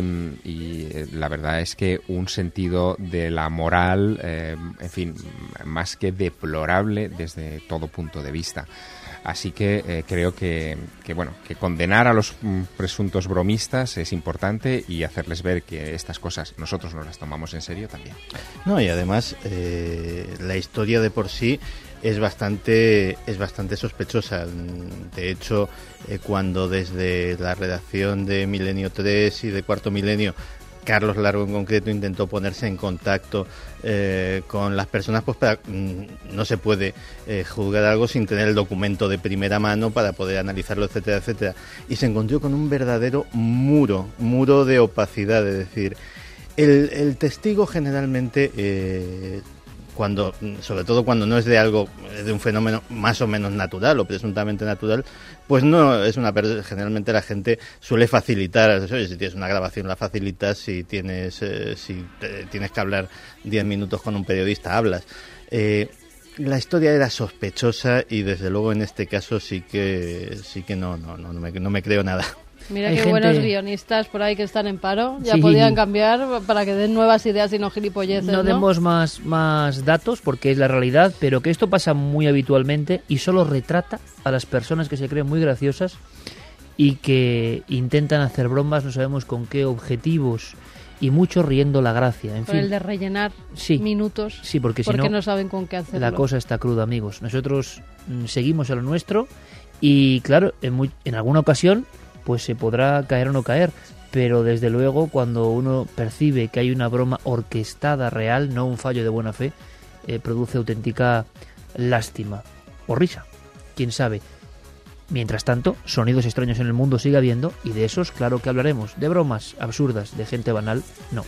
y la verdad es que un sentido de la moral, eh, en fin, más que deplorable desde todo punto de vista. Así que eh, creo que, que bueno que condenar a los mm, presuntos bromistas es importante y hacerles ver que estas cosas nosotros nos las tomamos en serio también. No, y además eh, la historia de por sí es bastante es bastante sospechosa. De hecho, eh, cuando desde la redacción de Milenio tres y de Cuarto Milenio Carlos Largo en concreto intentó ponerse en contacto eh, con las personas, pues para, mm, no se puede eh, juzgar algo sin tener el documento de primera mano para poder analizarlo, etcétera, etcétera. Y se encontró con un verdadero muro, muro de opacidad, es decir, el, el testigo generalmente, eh, cuando, sobre todo cuando no es de algo, de un fenómeno más o menos natural o presuntamente natural, pues no es una generalmente la gente suele facilitar, oye, si tienes una grabación la facilitas, si tienes eh, si te, tienes que hablar diez minutos con un periodista hablas. Eh, la historia era sospechosa y desde luego en este caso sí que sí que no no no, no, me, no me creo nada. Mira Hay qué gente... buenos guionistas por ahí que están en paro. Ya sí. podían cambiar para que den nuevas ideas y no gilipolleces, ¿no? No demos más, más datos porque es la realidad, pero que esto pasa muy habitualmente y solo retrata a las personas que se creen muy graciosas y que intentan hacer bromas, no sabemos con qué objetivos, y mucho riendo la gracia. En con fin. el de rellenar sí. minutos sí, porque, porque si no, no saben con qué hacerlo. La cosa está cruda, amigos. Nosotros mm, seguimos a lo nuestro y, claro, en, muy, en alguna ocasión pues se podrá caer o no caer, pero desde luego cuando uno percibe que hay una broma orquestada real, no un fallo de buena fe, eh, produce auténtica lástima o risa, quién sabe. Mientras tanto, sonidos extraños en el mundo sigue habiendo y de esos claro que hablaremos, de bromas absurdas, de gente banal, no.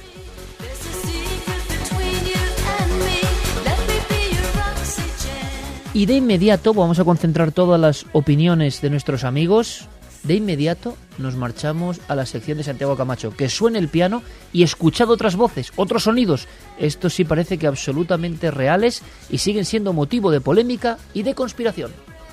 Y de inmediato vamos a concentrar todas las opiniones de nuestros amigos. De inmediato nos marchamos a la sección de Santiago Camacho. Que suene el piano y escuchad otras voces, otros sonidos. Estos sí parece que absolutamente reales y siguen siendo motivo de polémica y de conspiración.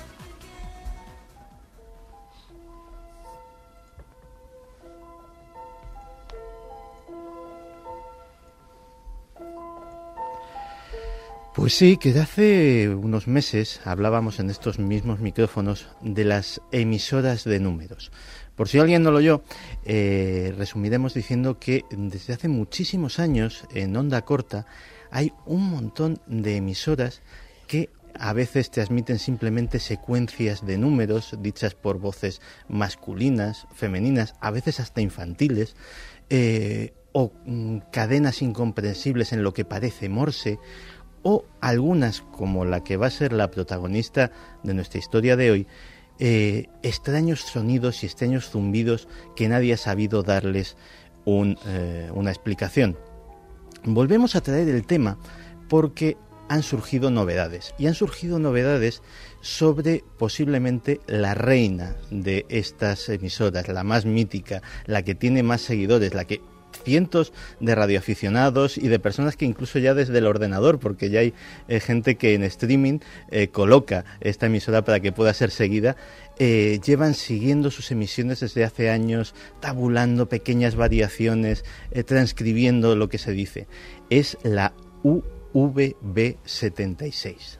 Pues sí, que de hace unos meses hablábamos en estos mismos micrófonos de las emisoras de números. Por si alguien no lo oyó, eh, resumiremos diciendo que desde hace muchísimos años en onda corta hay un montón de emisoras que a veces transmiten simplemente secuencias de números dichas por voces masculinas, femeninas, a veces hasta infantiles, eh, o mm, cadenas incomprensibles en lo que parece Morse, o algunas, como la que va a ser la protagonista de nuestra historia de hoy, eh, extraños sonidos y extraños zumbidos que nadie ha sabido darles un, eh, una explicación. Volvemos a traer el tema porque han surgido novedades, y han surgido novedades sobre posiblemente la reina de estas emisoras, la más mítica, la que tiene más seguidores, la que cientos de radioaficionados y de personas que incluso ya desde el ordenador, porque ya hay eh, gente que en streaming eh, coloca esta emisora para que pueda ser seguida, eh, llevan siguiendo sus emisiones desde hace años, tabulando pequeñas variaciones, eh, transcribiendo lo que se dice. Es la U V B setenta y seis.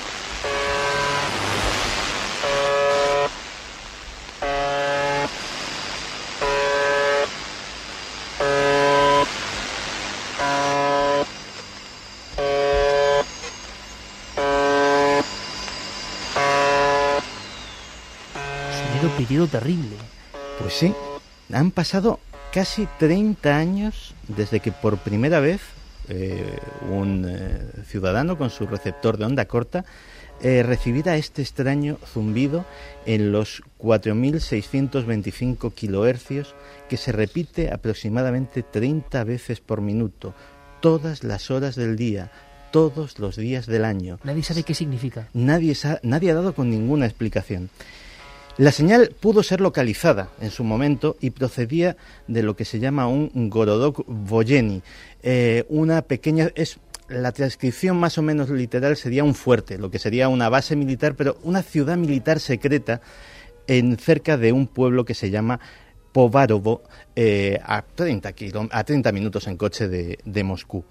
Sonido pitido terrible. Pues sí, han pasado casi treinta años desde que por primera vez eh, un eh, ciudadano con su receptor de onda corta eh, recibiera este extraño zumbido en los cuatro mil seiscientos veinticinco kilohercios, que se repite aproximadamente treinta veces por minuto, todas las horas del día, todos los días del año. Nadie sabe qué significa. Nadie, sa- nadie ha dado con ninguna explicación. La señal pudo ser localizada en su momento y procedía de lo que se llama un Gorodok Voyeni, eh, una pequeña... es la transcripción más o menos literal sería un fuerte, lo que sería una base militar, pero una ciudad militar secreta en cerca de un pueblo que se llama Povarovo, eh, a, treinta kilom- a treinta minutos en coche de, de Moscú.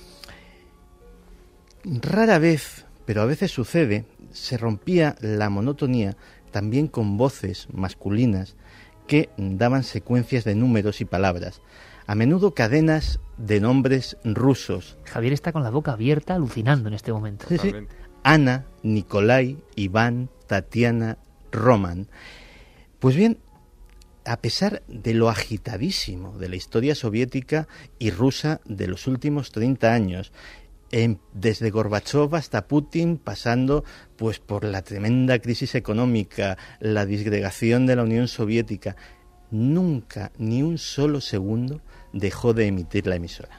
Rara vez, pero a veces sucede, se rompía la monotonía también con voces masculinas que daban secuencias de números y palabras, a menudo cadenas de nombres rusos. Javier está con la boca abierta, alucinando en este momento. Sí, sí. Ana, Nikolai, Iván, Tatiana, Roman. Pues bien, a pesar de lo agitadísimo de la historia soviética y rusa de los últimos treinta años, en, desde Gorbachov hasta Putin, pasando pues por la tremenda crisis económica, la disgregación de la Unión Soviética, nunca, ni un solo segundo, dejó de emitir la emisora.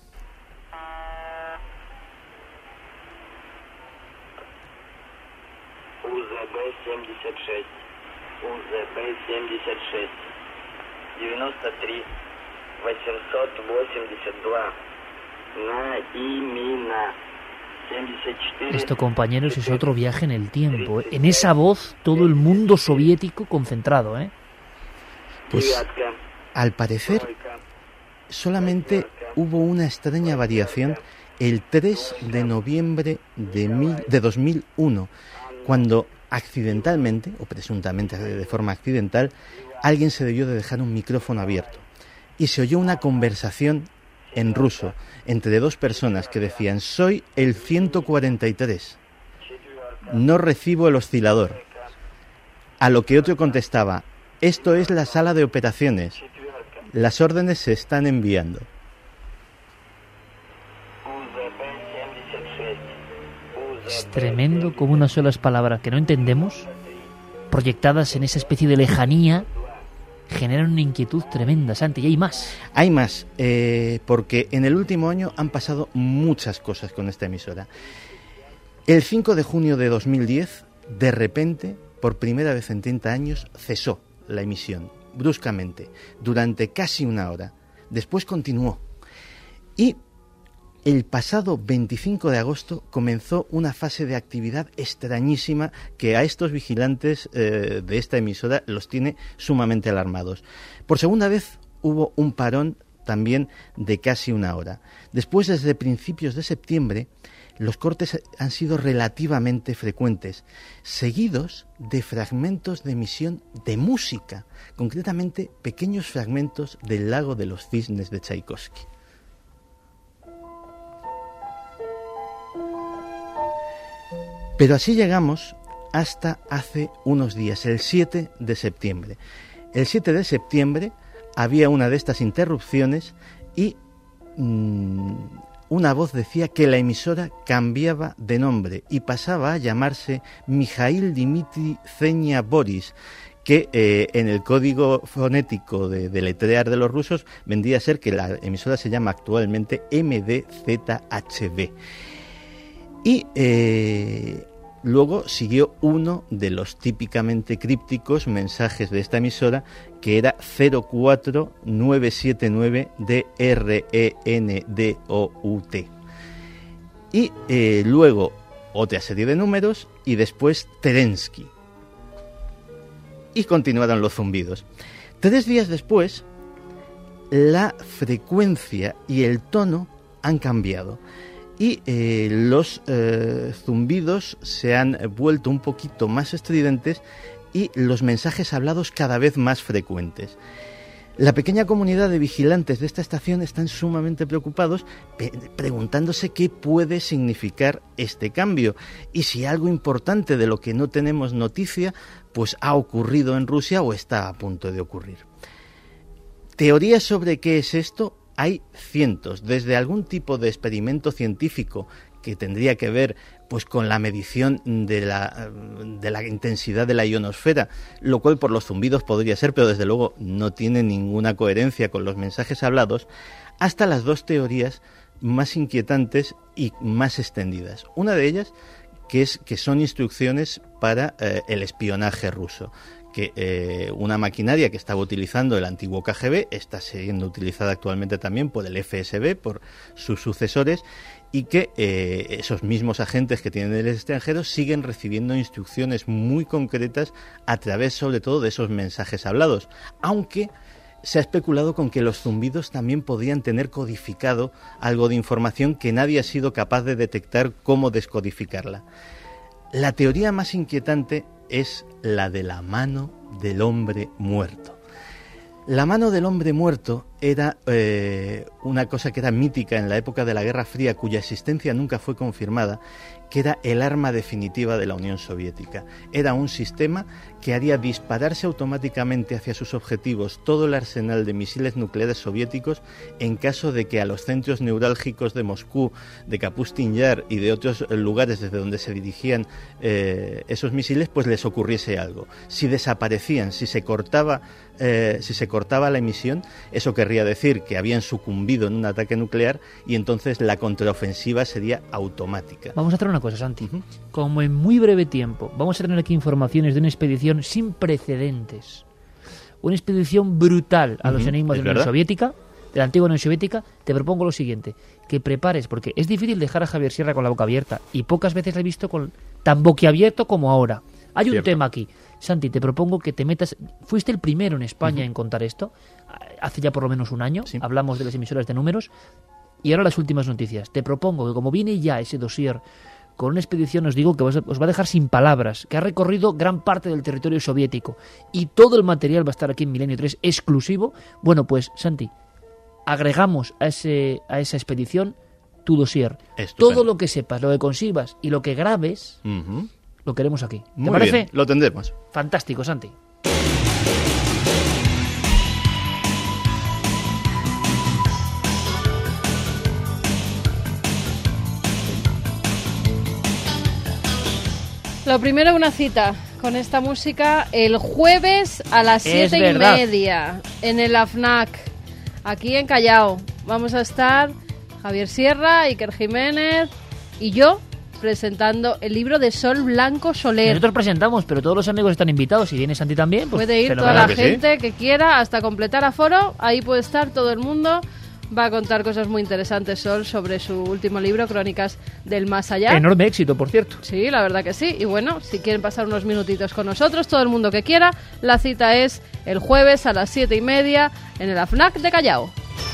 У З Б семьдесят шесть, У З Б семьдесят шесть, девяносто три, восемьсот восемьдесят два, на Имина, семьдесят четыре. Esto, compañeros, es otro viaje en el tiempo, ¿eh? En esa voz, todo el mundo soviético concentrado, ¿eh? Pues, al parecer, solamente hubo una extraña variación el tres de noviembre de, mil, de dos mil uno, cuando accidentalmente, o presuntamente de forma accidental, alguien se debió de dejar un micrófono abierto y se oyó una conversación en ruso entre dos personas que decían: soy el ciento cuarenta y tres, no recibo el oscilador. A lo que otro contestaba: esto es la sala de operaciones, las órdenes se están enviando. Es tremendo como unas solas palabras que no entendemos, proyectadas en esa especie de lejanía, generan una inquietud tremenda. Santi, y hay más. Hay más, eh, porque en el último año han pasado muchas cosas con esta emisora. El cinco de junio de dos mil diez, de repente, por primera vez en treinta años, cesó la emisión, bruscamente, durante casi una hora. Después continuó. Y el pasado veinticinco de agosto comenzó una fase de actividad extrañísima que a estos vigilantes eh, de esta emisora los tiene sumamente alarmados. Por segunda vez hubo un parón también de casi una hora. Después, desde principios de septiembre, los cortes han sido relativamente frecuentes, seguidos de fragmentos de emisión de música, concretamente pequeños fragmentos del Lago de los Cisnes de Tchaikovsky. Pero así llegamos hasta hace unos días, el siete de septiembre. El siete de septiembre había una de estas interrupciones y mmm, una voz decía que la emisora cambiaba de nombre y pasaba a llamarse Mikhail Dmitri Zenia Boris, que eh, en el código fonético de deletrear de los rusos vendría a ser que la emisora se llama actualmente M D Z H B. Y eh, luego siguió uno de los típicamente crípticos mensajes de esta emisora, que era cero cuatro nueve siete nueve D R E N D O U T. Y eh, luego otra serie de números y después Terensky. Y continuaron los zumbidos. Tres días después, la frecuencia y el tono han cambiado. Y eh, los eh, zumbidos se han vuelto un poquito más estridentes y los mensajes hablados cada vez más frecuentes. La pequeña comunidad de vigilantes de esta estación están sumamente preocupados, pe- preguntándose qué puede significar este cambio y si algo importante de lo que no tenemos noticia pues ha ocurrido en Rusia o está a punto de ocurrir. Teorías sobre qué es esto hay cientos, desde algún tipo de experimento científico que tendría que ver pues con la medición de la, de la intensidad de la ionosfera, lo cual por los zumbidos podría ser, pero desde luego no tiene ninguna coherencia con los mensajes hablados, hasta las dos teorías más inquietantes y más extendidas. Una de ellas que es que son instrucciones para eh, el espionaje ruso, que eh, una maquinaria que estaba utilizando el antiguo K G B está siendo utilizada actualmente también por el F S B, por sus sucesores, y que eh, esos mismos agentes que tienen en el extranjero siguen recibiendo instrucciones muy concretas a través sobre todo de esos mensajes hablados, aunque se ha especulado con que los zumbidos también podían tener codificado algo de información que nadie ha sido capaz de detectar cómo descodificarla. La teoría más inquietante es la de la mano del hombre muerto. La mano del hombre muerto era eh, una cosa que era mítica en la época de la Guerra Fría, cuya existencia nunca fue confirmada, que era el arma definitiva de la Unión Soviética. Era un sistema que haría dispararse automáticamente hacia sus objetivos todo el arsenal de misiles nucleares soviéticos en caso de que a los centros neurálgicos de Moscú, de Kapustin Yar y de otros lugares desde donde se dirigían eh, esos misiles, pues les ocurriese algo. Si desaparecían, si se cortaba, eh, si se cortaba la emisión, eso querría decir que habían sucumbido en un ataque nuclear y entonces la contraofensiva sería automática. Vamos a hacer una cosa, Santi. Uh-huh. Como en muy breve tiempo vamos a tener aquí informaciones de una expedición sin precedentes, una expedición brutal a uh-huh. los enigmas de la Unión Soviética, de la antigua Unión Soviética, te propongo lo siguiente, que prepares, porque es difícil dejar a Javier Sierra con la boca abierta y pocas veces le he visto con tan boquiabierto como ahora. Hay un Cierto. tema aquí. Santi, te propongo que te metas... Fuiste el primero en España uh-huh. en contar esto, hace ya por lo menos un año, sí. Hablamos de las emisoras de números, y ahora las últimas noticias. Te propongo que como viene ya ese dossier con una expedición, os digo que os va a dejar sin palabras, que ha recorrido gran parte del territorio soviético, y todo el material va a estar aquí en Milenio tres exclusivo, bueno, pues, Santi, agregamos a, ese, a esa expedición tu dossier. Estupendo. Todo lo que sepas, lo que consigas y lo que grabes... Uh-huh. Lo queremos aquí. ¿Te Muy parece? Bien, lo tendremos. Fantástico, Santi. Lo primero, una cita con esta música el jueves a las siete y media en el AFNAC, aquí en Callao. Vamos a estar Javier Sierra, Iker Jiménez y yo, presentando el libro de Sol Blanco Soler. Nosotros presentamos, pero todos los amigos están invitados. Si viene Santi también, pues puede ir toda la que gente sí. que quiera hasta completar aforo. Ahí puede estar todo el mundo. Va a contar cosas muy interesantes Sol sobre su último libro, Crónicas del Más Allá. Enorme éxito, por cierto. Sí, la verdad que sí. Y bueno, si quieren pasar unos minutitos con nosotros, todo el mundo que quiera, la cita es el jueves a las siete y media en el AFNAC de Callao.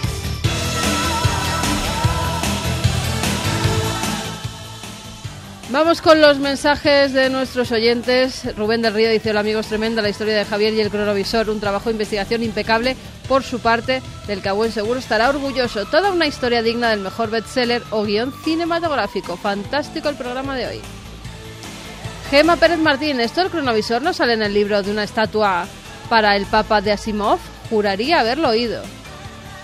Vamos con los mensajes de nuestros oyentes. Rubén del Río dice: hola amigos, tremenda la historia de Javier y el cronovisor, un trabajo de investigación impecable por su parte, del que a buen seguro estará orgulloso. Toda una historia digna del mejor bestseller o guión cinematográfico. Fantástico el programa de hoy. Gema Pérez Martín: ¿esto del cronovisor no sale en el libro de una estatua para el Papa de Asimov? Juraría haberlo oído.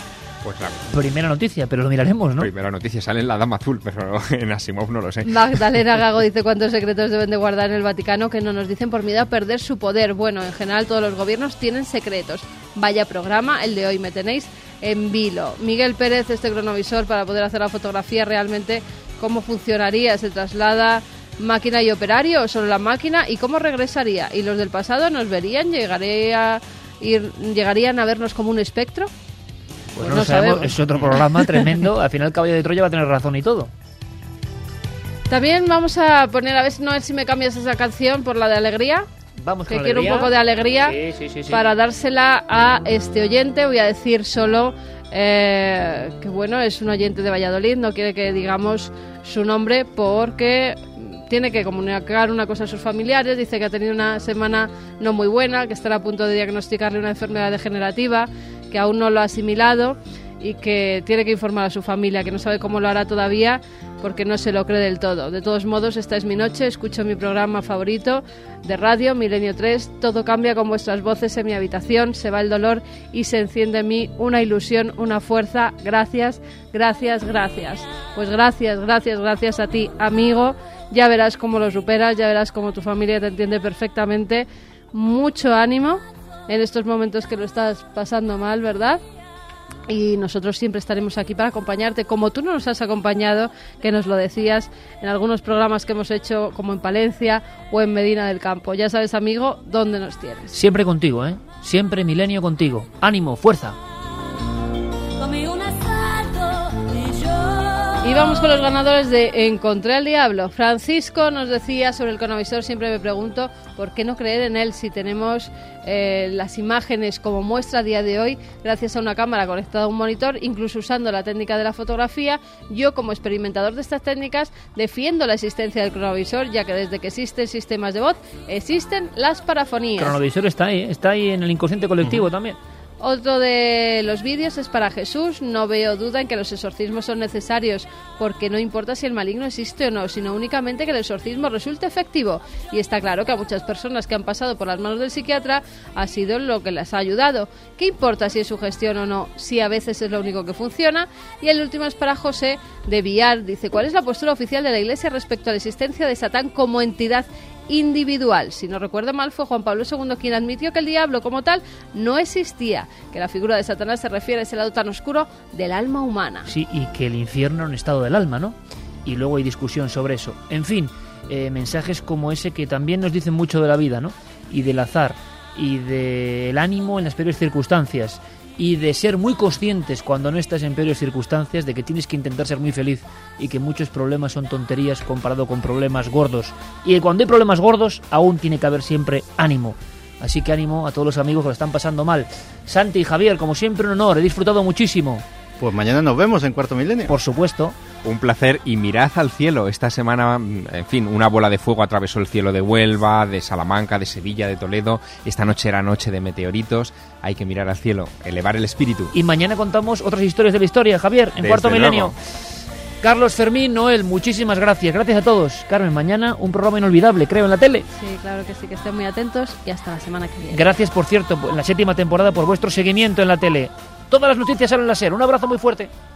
Pues la primera noticia, pero lo miraremos, ¿no? Primera noticia, sale en La Dama Azul, pero en Asimov no lo sé. Magdalena Gago dice cuántos secretos deben de guardar en el Vaticano que no nos dicen por miedo a perder su poder. Bueno, en general todos los gobiernos tienen secretos. Vaya programa, el de hoy me tenéis en vilo. Miguel Pérez, este cronovisor para poder hacer la fotografía realmente, ¿cómo funcionaría? ¿Se traslada máquina y operario o solo la máquina? ¿Y cómo regresaría? ¿Y los del pasado nos verían? ¿Llegaría ir, ¿Llegarían a vernos como un espectro? Pues no, no sabemos, sabemos, es otro programa tremendo. Al final Caballo de Troya va a tener razón y todo. También vamos a poner, a ver si no si me cambias esa canción por la de Alegría. Vamos que con quiero alegría. Un poco de alegría sí, sí, sí, sí. para dársela a este oyente. Voy a decir solo eh, que bueno, es un oyente de Valladolid, no quiere que digamos su nombre porque tiene que comunicar una cosa a sus familiares. Dice que ha tenido una semana no muy buena, que estará a punto de diagnosticarle una enfermedad degenerativa, que aún no lo ha asimilado y que tiene que informar a su familia, que no sabe cómo lo hará todavía porque no se lo cree del todo. De todos modos, esta es mi noche, escucho mi programa favorito de radio, Milenio tres, todo cambia con vuestras voces en mi habitación, se va el dolor y se enciende en mí una ilusión, una fuerza. Gracias, gracias, gracias. Pues gracias, gracias, gracias a ti, amigo. Ya verás cómo lo superas, ya verás cómo tu familia te entiende perfectamente. Mucho ánimo en estos momentos que lo estás pasando mal, ¿verdad? Y nosotros siempre estaremos aquí para acompañarte, como tú nos has acompañado, que nos lo decías en algunos programas que hemos hecho, como en Palencia o en Medina del Campo. Ya sabes, amigo, dónde nos tienes. Siempre contigo, ¿eh? Siempre Milenio contigo. Ánimo, fuerza. Y vamos con los ganadores de Encontré al Diablo. Francisco nos decía sobre el cronovisor, siempre me pregunto por qué no creer en él si tenemos eh, las imágenes como muestra a día de hoy gracias a una cámara conectada a un monitor, incluso usando la técnica de la fotografía. Yo, como experimentador de estas técnicas, defiendo la existencia del cronovisor, ya que desde que existen sistemas de voz existen las parafonías. El cronovisor está ahí, está ahí en el inconsciente colectivo uh-huh. también. Otro de los vídeos es para Jesús. No veo duda en que los exorcismos son necesarios, porque no importa si el maligno existe o no, sino únicamente que el exorcismo resulte efectivo. Y está claro que a muchas personas que han pasado por las manos del psiquiatra ha sido lo que les ha ayudado. ¿Qué importa si es sugestión o no? Si a veces es lo único que funciona. Y el último es para José de Villar. Dice, ¿cuál es la postura oficial de la Iglesia respecto a la existencia de Satán como entidad individual? Si no recuerdo mal, fue Juan Pablo segundo quien admitió que el diablo como tal no existía, que la figura de Satanás se refiere a ese lado tan oscuro del alma humana. Sí, y que el infierno es un estado del alma, ¿no? Y luego hay discusión sobre eso. En fin, eh, mensajes como ese que también nos dicen mucho de la vida, ¿no? Y del azar, y del ánimo en las peores circunstancias, y de ser muy conscientes cuando no estás en peores circunstancias, de que tienes que intentar ser muy feliz y que muchos problemas son tonterías comparado con problemas gordos, y que cuando hay problemas gordos aún tiene que haber siempre ánimo. Así que ánimo a todos los amigos que lo están pasando mal. Santi y Javier, como siempre, un honor, he disfrutado muchísimo. Pues mañana nos vemos en Cuarto Milenio. Por supuesto. Un placer, y mirad al cielo. Esta semana, en fin, una bola de fuego atravesó el cielo de Huelva, de Salamanca, de Sevilla, de Toledo. Esta noche era noche de meteoritos. Hay que mirar al cielo, elevar el espíritu. Y mañana contamos otras historias de la historia, Javier, en Desde Cuarto luego. Milenio. Carlos, Fermín, Noel, muchísimas gracias. Gracias a todos. Carmen, mañana un programa inolvidable, creo, en la tele. Sí, claro que sí, que estén muy atentos y hasta la semana que viene. Gracias, por cierto, en la séptima temporada por vuestro seguimiento en la tele. Todas las noticias salen a la SER. Un abrazo muy fuerte.